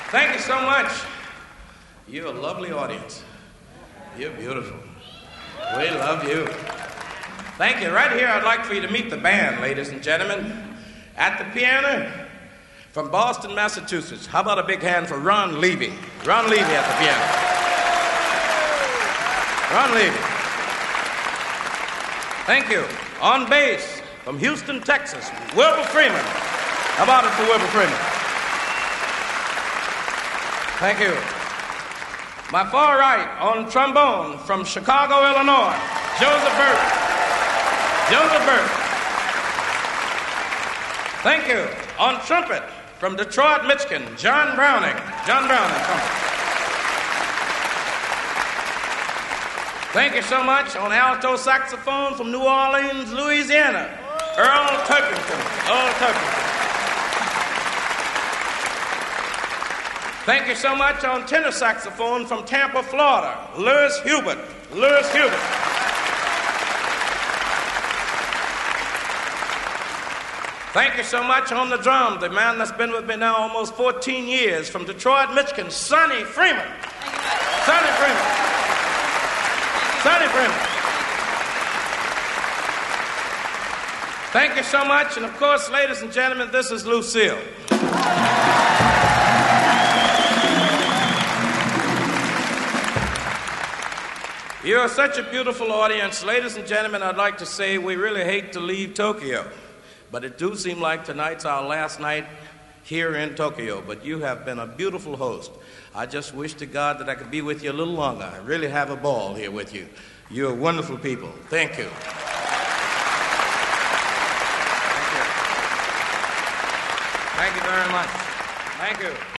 Thank you so much. You're a lovely audience. You're beautiful. We love you. Thank you. Right here, I'd like for you to meet the band, ladies and gentlemen. At the piano, from Boston, Massachusetts. How about a big hand for Ron Levy? Ron Levy at the piano. Ron Levy. Thank you. On bass, from Houston, Texas, Wilbur Freeman. How about it for Wilbur Freeman? Thank you. My far right, on trombone, from Chicago, Illinois, Joseph Burke. Joseph Burke. Thank you. On trumpet, from Detroit, Michigan, John Browning. John Browning, trumpet. Thank you so much. On alto saxophone, from New Orleans, Louisiana, Earl Turkington. Earl Turkington. Thank you so much on tenor saxophone from Tampa, Florida, Louis Hubert. Louis Hubert. Thank you so much on the drum, the man that's been with me now almost 14 years, from Detroit, Michigan, Sonny Freeman. Sonny Freeman. Sonny Freeman. Thank you so much, and of course, ladies and gentlemen, this is Lucille. You're such a beautiful audience. Ladies and gentlemen, I'd like to say we really hate to leave Tokyo, but it do seem like tonight's our last night here in Tokyo, but you have been a beautiful host. I just wish to God that I could be with you a little longer. I really have a ball here with you. You're wonderful people. Thank you. Thank you. Thank you very much. Thank you.